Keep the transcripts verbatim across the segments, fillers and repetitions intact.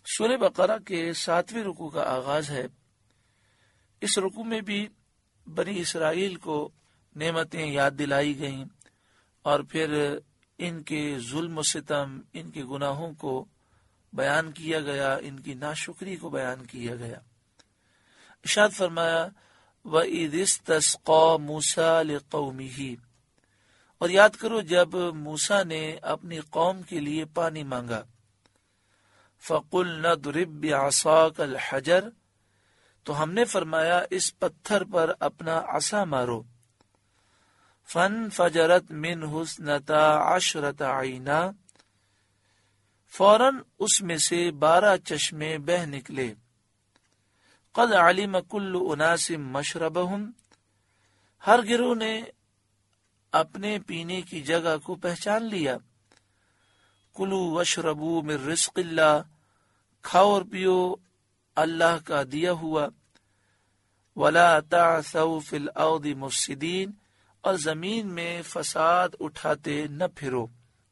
سورہ بقرہ کے ساتویں رکوع کا آغاز ہے۔ اس رکوع میں بھی بنی اسرائیل کو نعمتیں یاد دلائی گئیں اور پھر ان کے ظلم و ستم، ان کے گناہوں کو بیان کیا گیا، ان کی ناشکری کو بیان کیا گیا۔ ارشاد فرمایا وَإِذِ اسْتَسْقَىٰ مُوسَىٰ لِقَوْمِهِ، اور یاد کرو جب موسیٰ نے اپنی قوم کے لیے پانی مانگا۔ فَقُلْنَا اضْرِب بِعَصَاكَ الْحَجَرَ، تو ہم نے فرمایا اس پتھر پر اپنا عصا مارو۔ فَانْفَجَرَتْ مِنْهُ اثْنَتَا عَشْرَةَ عَيْنًا، فوراً اس میں سے بارہ چشمے بہہ نکلے۔ قَدْ عَلِمَ كُلُّ أُنَاسٍ مَشْرَبَهُمْ، ہر گروہ نے اپنے پینے کی جگہ کو پہچان لیا۔ کلوا واشربوا من رزق اللہ، کھاؤ اور پیو اللہ کا دیا ہوا۔ ولا تعثوا فی الارض مفسدین، اور زمین میں فساد اٹھاتے نہ پھرو۔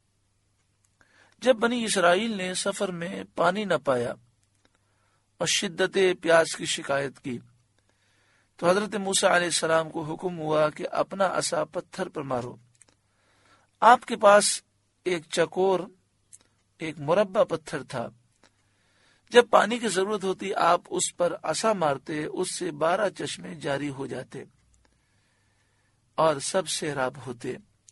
جب بنی اسرائیل نے سفر میں پانی نہ پایا اور شدت پیاس کی شکایت کی تو حضرت موسیٰ علیہ السلام کو حکم ہوا کہ اپنا عصا پتھر پر مارو۔ آپ کے پاس ایک چکور، ایک مربع پتھر تھا۔ جب پانی کی ضرورت ہوتی آپ اس پر عصا مارتے، اس سے بارہ چشمے جاری ہو جاتے اور سب سیراب ہوتے۔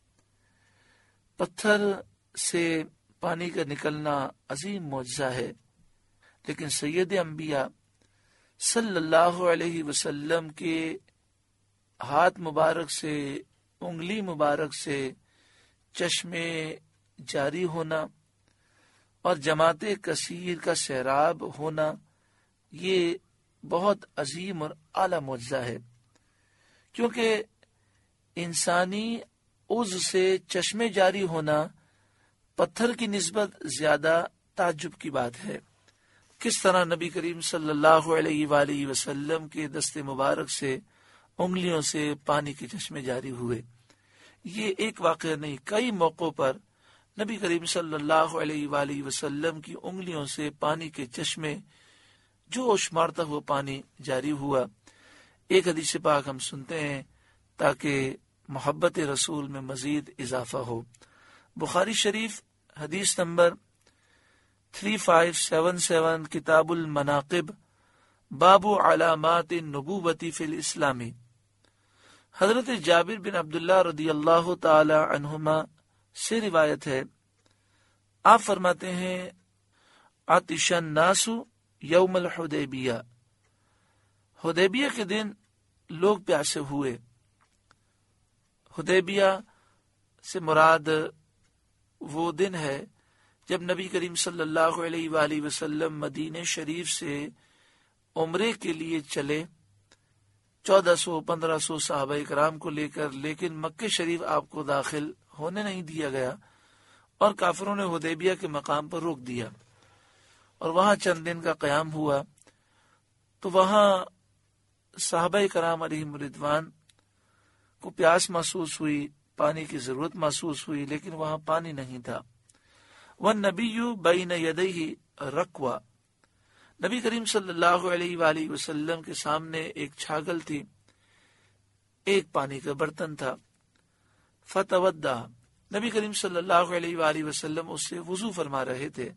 پتھر سے پانی کا نکلنا عظیم معجزہ ہے، لیکن سید انبیاء صلی اللہ علیہ وسلم کے ہاتھ مبارک سے، انگلی مبارک سے چشمے جاری ہونا اور جماعت کثیر کا سیراب ہونا، یہ بہت عظیم اور اعلیٰ معجزہ ہے، کیونکہ انسانی عضو سے چشمے جاری ہونا پتھر کی نسبت زیادہ تعجب کی بات ہے۔ کس طرح نبی کریم صلی اللہ علیہ وآلہ وسلم کے دست مبارک سے انگلیوں سے پانی کے چشمے جاری ہوئے، یہ ایک واقعہ نہیں، کئی موقعوں پر نبی کریم صلی اللہ علیہ وآلہ وسلم کی انگلیوں سے پانی کے چشمے جوش مارتا ہوا پانی جاری ہوا۔ ایک حدیث پاک ہم سنتے ہیں تاکہ محبت رسول میں مزید اضافہ ہو۔ بخاری شریف حدیث نمبر تین پانچ سات سات، کتاب المناقب، باب علامات النبوۃ فی الاسلام۔ حضرت جابر بن عبداللہ رضی اللہ تعالی عنہما سے روایت ہے، آپ فرماتے ہیں عطش الناس یوم الحدیبیہ، حدیبیہ کے دن لوگ پیاسے ہوئے۔ حدیبیہ سے مراد وہ دن ہے جب نبی کریم صلی اللہ علیہ وآلہ وسلم مدینہ شریف سے عمرے کے لیے چلے، چودہ سو پندرہ سو صحابہ کرام کو لے کر، لیکن مکہ شریف آپ کو داخل ہونے نہیں دیا گیا اور کافروں نے حدیبیہ کے مقام پر روک دیا اور وہاں چند دن کا قیام ہوا۔ تو وہاں صحابہ کرام علیہم رضوان کو پیاس محسوس ہوئی، پانی کی ضرورت محسوس ہوئی، لیکن وہاں پانی نہیں تھا۔ والنبی بین یدیہ رکوہ، نبی کریم صلی اللہ علیہ وآلہ وسلم کے سامنے ایک چھاگل تھی، ایک پانی کا برتن تھا۔ فتودع، نبی کریم صلی اللہ علیہ وآلہ وسلم اس سے وضو فرما رہے تھے۔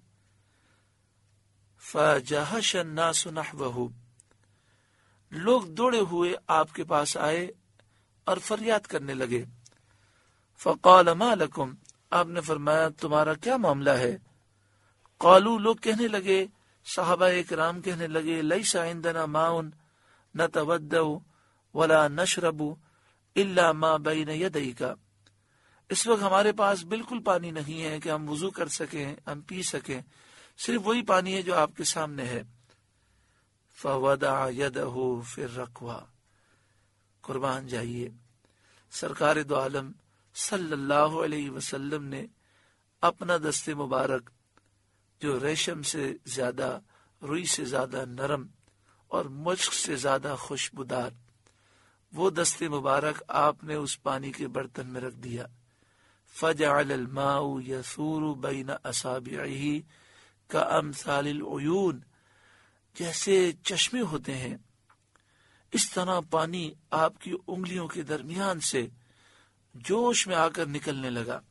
فجہش الناس نحوہ، لوگ دوڑے ہوئے آپ کے پاس آئے اور فریاد کرنے لگے۔ فقال ما لکم، آپ نے فرمایا تمہارا کیا معاملہ ہے؟ قالو، لوگ کہنے لگے، صحابہ کرام کہنے لگے، لیس عندنا ماء نتودع ولا نشرب الا ما بین یدیک، اس وقت ہمارے پاس بالکل پانی نہیں ہے کہ ہم وضو کر سکیں، ہم پی سکیں، صرف وہی پانی ہے جو آپ کے سامنے ہے۔ فوضع یدہ فی الرکوہ، قربان جائیے، سرکار دو عالم صلی اللہ علیہ وسلم نے اپنا دست مبارک جو ریشم سے زیادہ، روئی سے زیادہ نرم اور مشک سے زیادہ خوشبودار، وہ دست مبارک آپ نے اس پانی کے برتن میں رکھ دیا۔ فجعل الماء یثور بین اصابعہ کا امثال العیون، جیسے چشمے ہوتے ہیں اس طرح پانی آپ کی انگلیوں کے درمیان سے جوش میں آ کر نکلنے لگا۔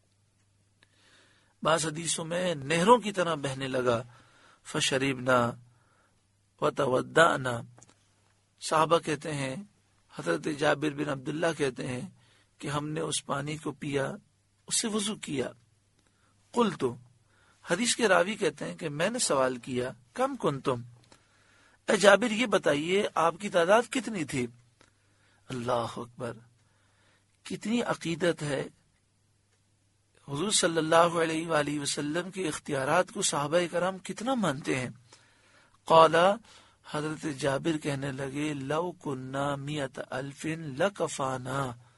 بعض حدیثوں میں نہروں کی طرح بہنے لگا۔ فشربنا وتودعنا، صحابہ کہتے ہیں، حضرت جابر بن عبداللہ کہتے ہیں کہ ہم نے اس پانی کو پیا، اس سے وضو کیا۔ قلت، حدیث کے راوی کہتے ہیں کہ میں نے سوال کیا، کم کنتم، اے جابر یہ بتائیے آپ کی تعداد کتنی تھی؟ اللہ اکبر، کتنی عقیدت ہے۔ حضور صلی اللہ علیہ وآلہ وسلم کے اختیارات کو صحابہ کرام کتنا مانتے ہیں۔ قال، حضرت جابر کہنے لگے، لو کننا میت الف لکفانا،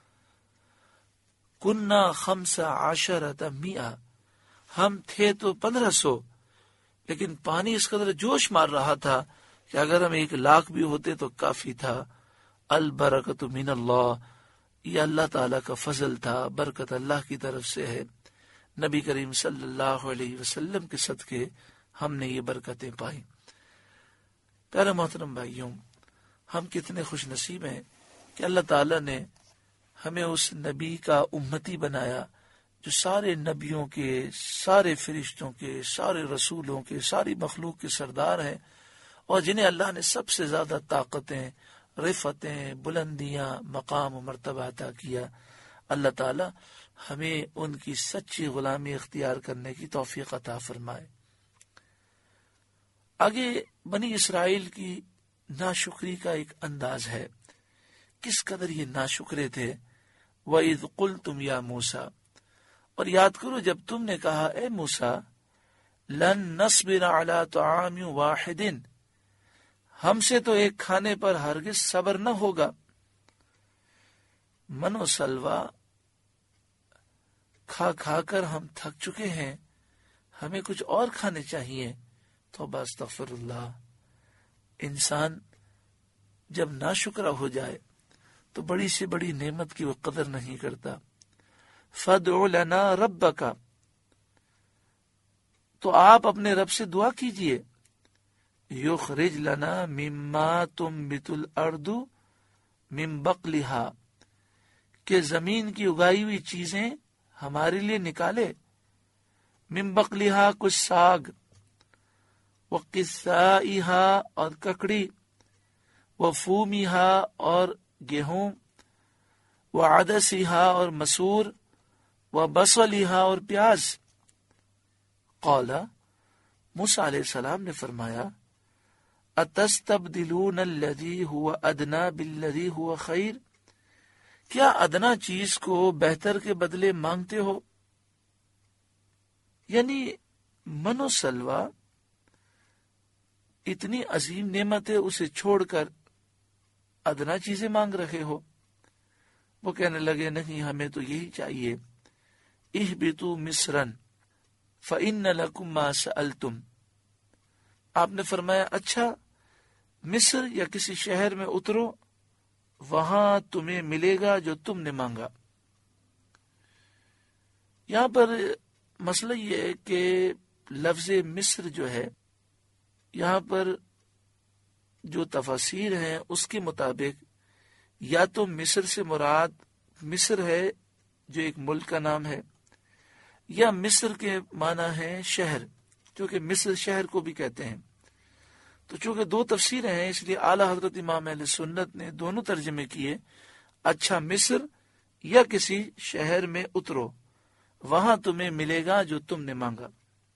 کننا خمس عشرۃ میہ، ہم تھے تو پندرہ سو، لیکن پانی اس قدر جوش مار رہا تھا کہ اگر ہم ایک لاکھ بھی ہوتے تو کافی تھا۔ البرکت من اللہ، یہ اللہ تعالیٰ کا فضل تھا، برکت اللہ کی طرف سے ہے۔ نبی کریم صلی اللہ علیہ وسلم کے صدقے ہم نے یہ برکتیں پائی۔ پیارے محترم بھائیوں، ہم کتنے خوش نصیب ہیں کہ اللہ تعالیٰ نے ہمیں اس نبی کا امتی بنایا جو سارے نبیوں کے، سارے فرشتوں کے، سارے رسولوں کے، ساری مخلوق کے سردار ہیں، اور جنہیں اللہ نے سب سے زیادہ طاقتیں، رفتیں، بلندیاں، مقام و مرتبہ عطا کیا۔ اللہ تعالی ہمیں ان کی سچی غلامی اختیار کرنے کی توفیق عطا فرمائے۔ آگے بنی اسرائیل کی ناشکری کا ایک انداز ہے، کس قدر یہ ناشکرے تھے۔ وَإِذْ قُلْتُمْ يَا مُوسَىٰ، اور یاد کرو جب تم نے کہا اے موسیٰ، لَن نَصْبِرَ عَلَىٰ طَعَامٍ وَاحِدٍ، ہم سے تو ایک کھانے پر ہرگز صبر نہ ہوگا۔ من و سلوا کھا کھا کر ہم تھک چکے ہیں، ہمیں کچھ اور کھانے چاہیے۔ توبہ استغفر اللہ۔ انسان جب ناشکرا ہو جائے تو بڑی سے بڑی نعمت کی وہ قدر نہیں کرتا۔ فَادْعُ لَنَا رَبَّكَ، تو آپ اپنے رب سے دعا کیجئے۔ یخرج لنا مما تنبت الارض من بقلها، کہ زمین کی اگائی ہوئی چیزیں ہمارے لیے نکالے۔ من بقلها، کچھ ساگ، وقثائها، اور ککڑی، وفومها، اور گیہوں، وعدسها، اور مسور، وبصلها، اور پیاز۔ قال، موسیٰ علیہ السلام نے فرمایا، اتستبدلون الذی هو ادنی بالذی هو خیر، کیا ادنا چیز کو بہتر کے بدلے مانگتے ہو؟ یعنی من و سلوا اتنی عظیم نعمت ہے، اسے چھوڑ کر ادنا چیزیں مانگ رہے ہو۔ وہ کہنے لگے نہیں، ہمیں تو یہی چاہیے۔ اہبطوا مصرا فإن لکم ما سألتم، آپ نے فرمایا اچھا مصر یا کسی شہر میں اترو، وہاں تمہیں ملے گا جو تم نے مانگا۔ یہاں پر مسئلہ یہ ہے کہ لفظ مصر جو ہے، یہاں پر جو تفاسیر ہیں اس کے مطابق یا تو مصر سے مراد مصر ہے جو ایک ملک کا نام ہے، یا مصر کے معنی ہے شہر، کیونکہ مصر شہر کو بھی کہتے ہیں۔ تو چونکہ دو تفسیریں ہیں، اس لیے اعلیٰ حضرت امام اہل سنت نے دونوں ترجمے کیے، اچھا مصر یا کسی شہر میں اترو، وہاں تمہیں ملے گا جو تم نے مانگا۔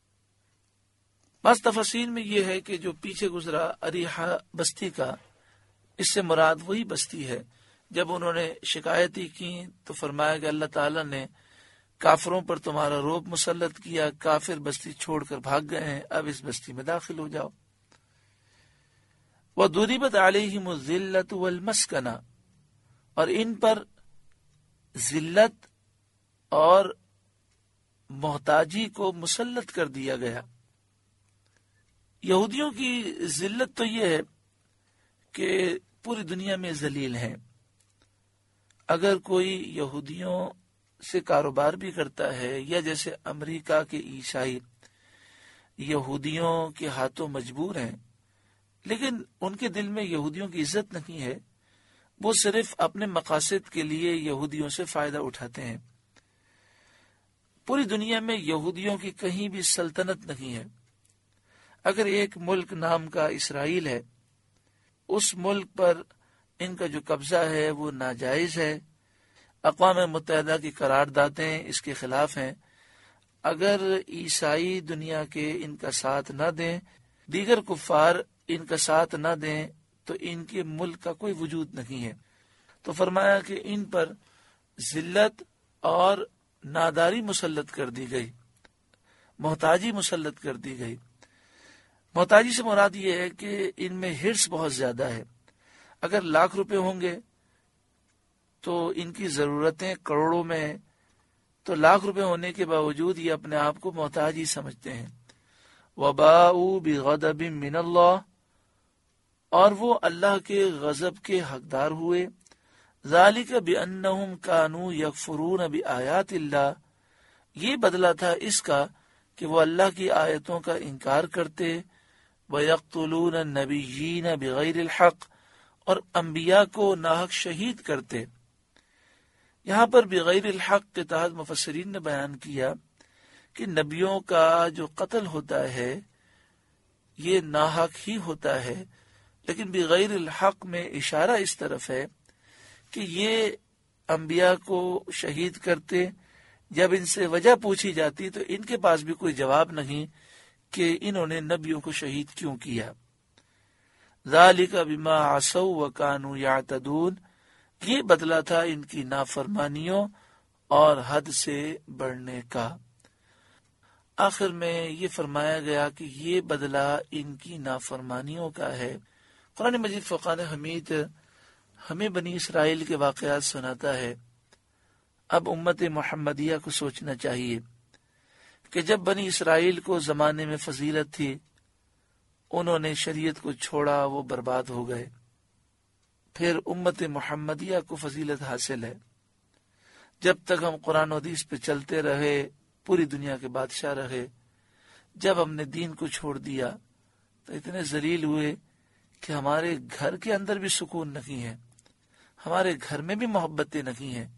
بعض تفسیر میں یہ ہے کہ جو پیچھے گزرا اریحا بستی کا، اس سے مراد وہی بستی ہے۔ جب انہوں نے شکایتی کی تو فرمایا کہ اللہ تعالیٰ نے کافروں پر تمہارا روب مسلط کیا، کافر بستی چھوڑ کر بھاگ گئے ہیں، اب اس بستی میں داخل ہو جاؤ۔ وَضُرِبَتْ عَلَيْهِمُ الذِّلَّةُ وَالْمَسْكَنَةُ، اور ان پر ذلت اور محتاجی کو مسلط کر دیا گیا۔ یہودیوں کی ذلت تو یہ ہے کہ پوری دنیا میں ذلیل ہیں۔ اگر کوئی یہودیوں سے کاروبار بھی کرتا ہے، یا جیسے امریکہ کے عیسائی یہودیوں کے ہاتھوں مجبور ہیں، لیکن ان کے دل میں یہودیوں کی عزت نہیں ہے، وہ صرف اپنے مقاصد کے لیے یہودیوں سے فائدہ اٹھاتے ہیں۔ پوری دنیا میں یہودیوں کی کہیں بھی سلطنت نہیں ہے۔ اگر ایک ملک نام کا اسرائیل ہے، اس ملک پر ان کا جو قبضہ ہے وہ ناجائز ہے، اقوام متحدہ کی قراردادیں اس کے خلاف ہیں۔ اگر عیسائی دنیا کے ان کا ساتھ نہ دیں، دیگر کفار ان کا ساتھ نہ دیں، تو ان کے ملک کا کوئی وجود نہیں ہے۔ تو فرمایا کہ ان پر ذلت اور ناداری مسلط کر دی گئی، محتاجی مسلط کر دی گئی۔ محتاجی سے مراد یہ ہے کہ ان میں ہرس بہت زیادہ ہے۔ اگر لاکھ روپے ہوں گے تو ان کی ضرورتیں کروڑوں میں ہیں، تو لاکھ روپے ہونے کے باوجود یہ اپنے آپ کو محتاج ہی سمجھتے ہیں۔ وَبَاءُوا بِغَضَبٍ مِّنَ اللَّهِ، اور وہ اللہ کے غضب کے حقدار ہوئے۔ ذَلِكَ بِأَنَّهُمْ كَانُوا يَكْفُرُونَ بِآيَاتِ اللَّهِ، یہ بدلہ تھا اس کا کہ وہ اللہ کی آیتوں کا انکار کرتے۔ وَيَقْتُلُونَ النَّبِيِّينَ بِغَيْرِ الْحَقِّ، اور انبیاء کو ناحق شہید کرتے۔ یہاں پر بغیر الحق کے تحت مفسرین نے بیان کیا کہ نبیوں کا جو قتل ہوتا ہے یہ ناحق ہی ہوتا ہے، لیکن بغیر الحق میں اشارہ اس طرف ہے کہ یہ انبیاء کو شہید کرتے۔ جب ان سے وجہ پوچھی جاتی تو ان کے پاس بھی کوئی جواب نہیں کہ انہوں نے نبیوں کو شہید کیوں کیا۔ ذالک بما عصوا وکانوا یعتدون، یہ بدلہ تھا ان کی نافرمانیوں اور حد سے بڑھنے کا۔ آخر میں یہ فرمایا گیا کہ یہ بدلہ ان کی نافرمانیوں کا ہے۔ قرآن مجید فرقان حمید ہمیں بنی اسرائیل کے واقعات سناتا ہے۔ اب امت محمدیہ کو سوچنا چاہیے کہ جب بنی اسرائیل کو زمانے میں فضیلت تھی، انہوں نے شریعت کو چھوڑا، وہ برباد ہو گئے۔ پھر امت محمدیہ کو فضیلت حاصل ہے۔ جب تک ہم قرآن و حدیث پہ چلتے رہے، پوری دنیا کے بادشاہ رہے۔ جب ہم نے دین کو چھوڑ دیا تو اتنے ذلیل ہوئے کہ ہمارے گھر کے اندر بھی سکون نہیں ہے، ہمارے گھر میں بھی محبتیں نہیں ہیں۔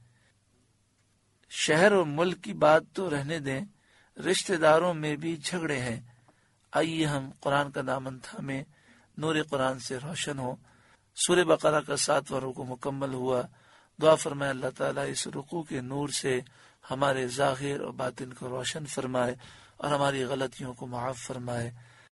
شہر اور ملک کی بات تو رہنے دیں، رشتہ داروں میں بھی جھگڑے ہیں۔ آئیے ہم قرآن کا دامن تھامیں، نور قرآن سے روشن ہو۔ سورہ بقرہ کا ساتواں رکوع مکمل ہوا۔ دعا فرمائے اللہ تعالیٰ اس رکوع کے نور سے ہمارے ظاہر اور باطن کو روشن فرمائے اور ہماری غلطیوں کو معاف فرمائے۔